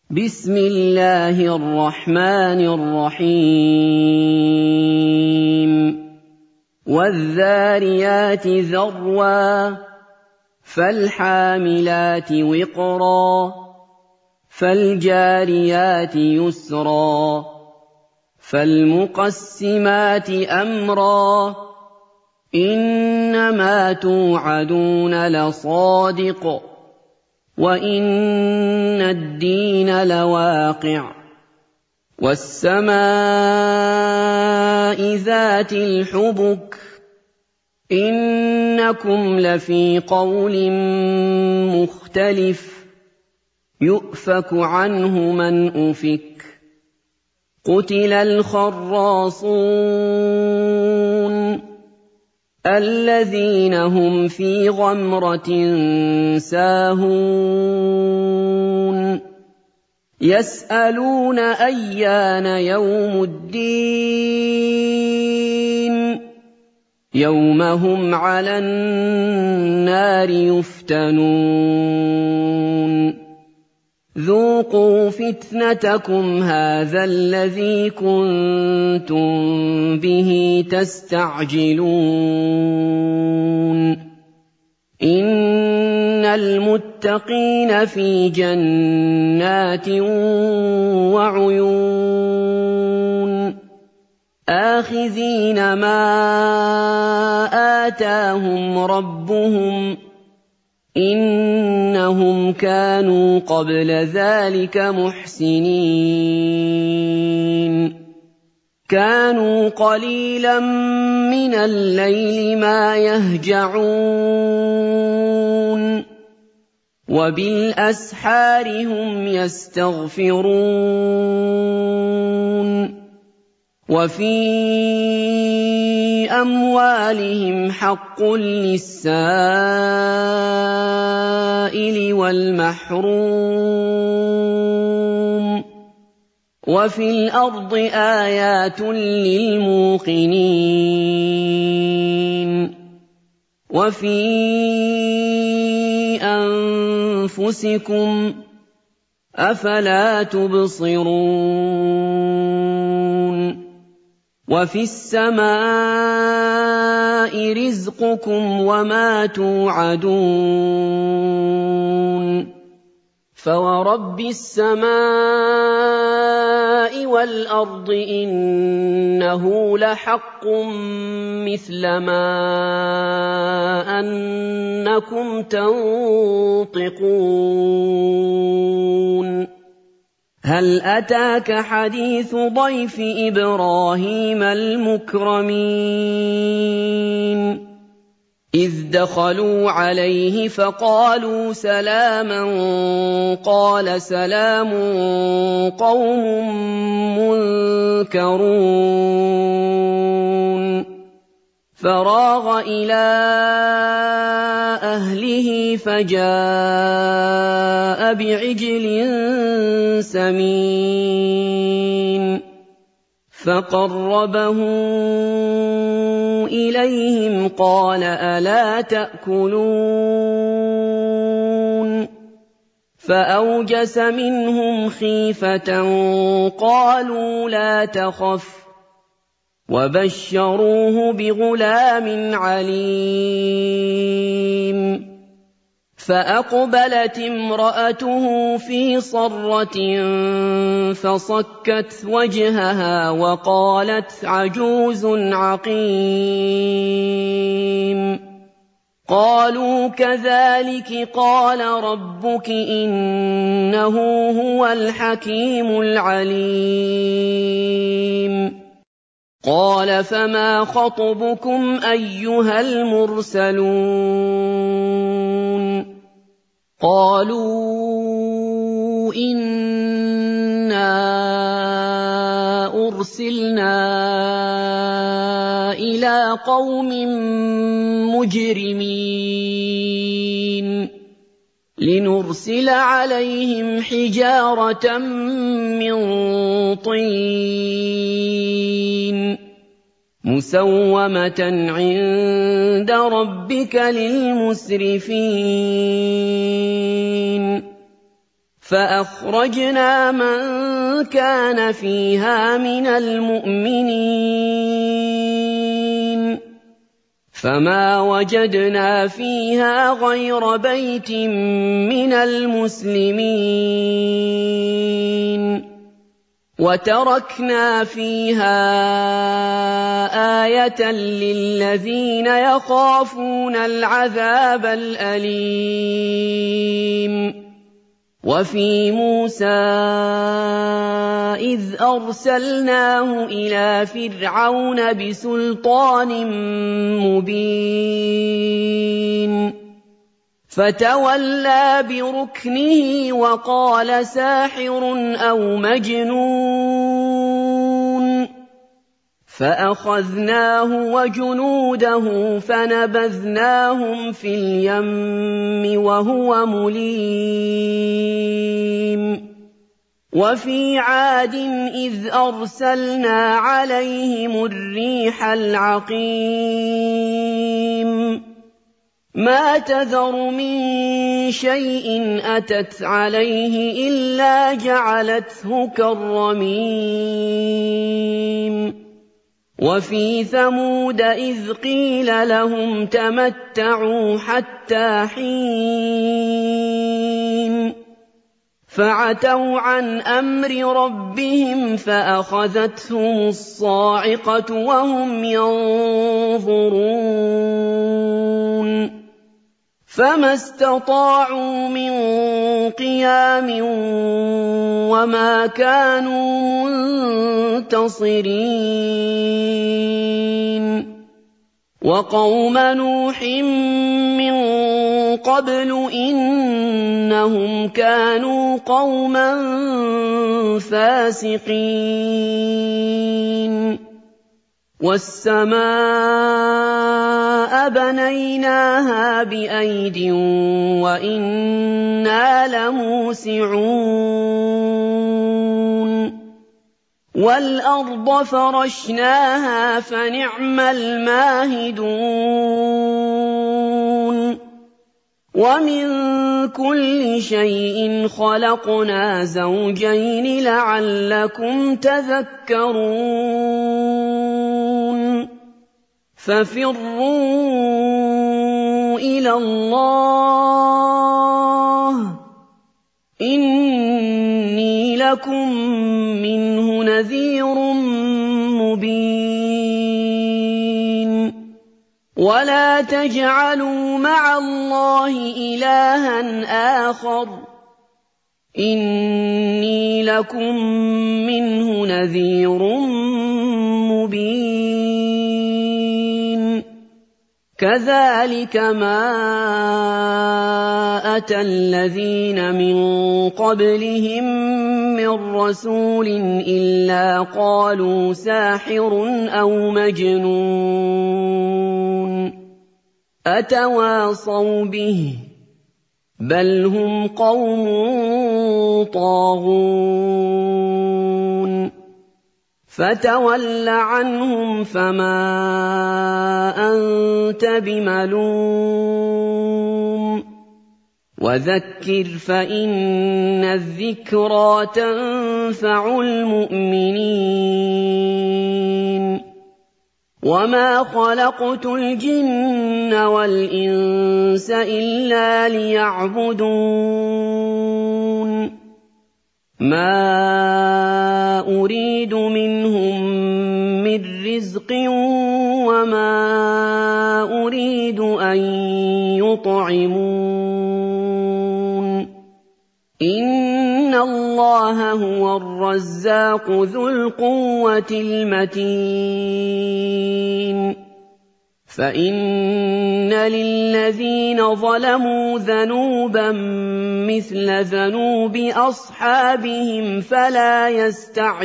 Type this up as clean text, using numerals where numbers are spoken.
بسم الله الرحمن الرحيم والذاريات ذروا فالحاملات وقرا فالجاريات يسرا فالمقسمات أمرا إنما توعدون لصادق وإن الدين لواقع والسماء ذات الحبك إنكم لفي قول مختلف يؤفك عنه من أفك قتل الخراصون الذين هم في غمرة ساهون يسألون أيان يوم الدين يوم هم على النار يفتنون ذوقوا فتنتكم هذا الذي كنتم به تستعجلون إن المتقين في جنات وعيون آخذين ما آتاهم ربهم إنهم كانوا قبل ذلك محسنين كانوا قليلا من الليل ما يهجعون وبالأسحار هم يستغفرون وفي أموالهم حق للسائل والمحروم وفي الأرض آيات للموقنين وفي أنفسكم أفلا تبصرون وفي السماء رزقكم وما توعدون فورب السماء والأرض إنه لحق مثل ما أنكم تنطقون هل أتاك حديث ضيف إبراهيم المكرمين إذ دخلوا عليه فقالوا سلاما قال سلام قوم منكرون فراغ إلى أهله فجاء بعجل سمين فقربه إليهم قال ألا تأكلون فأوجس منهم خيفة قالوا لا تخف وبشروه بغلام عليم فأقبلت امرأته في صرة فصكت وجهها وقالت عجوز عقيم قالوا كذلك قال ربك إنه هو الحكيم العليم قال فما خطبكم أيها المرسلون قالوا إنا أرسلنا إلى قوم مجرمين لنرسل عليهم حجارة من طين مسومة عند ربك للمسرفين فأخرجنا من كان فيها من المؤمنين فما وجدنا فيها غير بيت من المسلمين وتركنا فيها آية للذين يخافون العذاب الأليم وفي موسى إذ أرسلناه إلى فرعون بسلطان مبين فتولى بركنه وقال ساحر أو مجنون فأخذناه وجنوده فنبذناهم في اليم وهو مليم وفي عاد إذ أرسلنا عليهم الريح العقيم ما تذر من شيء أتت عليه إلا جعلته كالرميم وفي ثمود إذ قيل لهم تمتعوا حتى حين فعتوا عن أمر ربهم فأخذتهم الصاعقة وهم ينظرون فما استطاعوا من قيام وما كانوا منتصرين وقوم نوح من قبل إنهم كانوا قوما فاسقين والسماء بنيناها بأيد وإنا لموسعون والأرض فرشناها فنعم الماهدون ومن كل شيء خلقنا زوجين لعلكم تذكرون ففروا إلى الله إني لكم منه نذير مبين ولا تجعلوا مع الله إلها آخر إني لكم منه نذير مبين كذلك ما أتى الذين من قبلهم من رسول إلا قالوا ساحر أو مجنون أتواصوا به بل هم قوم طاغون فتول عنهم فما أنت بملوم وذكر فإن الذكرى تنفع المؤمنين وما خلقت الجن والإنس إلا ليعبدون ما أريد منهم من رزق وما أريد أن يطعمون إن الله هو الرزاق ذو القوة المتين فإن للذين ظلموا ذنوبا مثل ذنوب أصحابهم فلا يستعجلون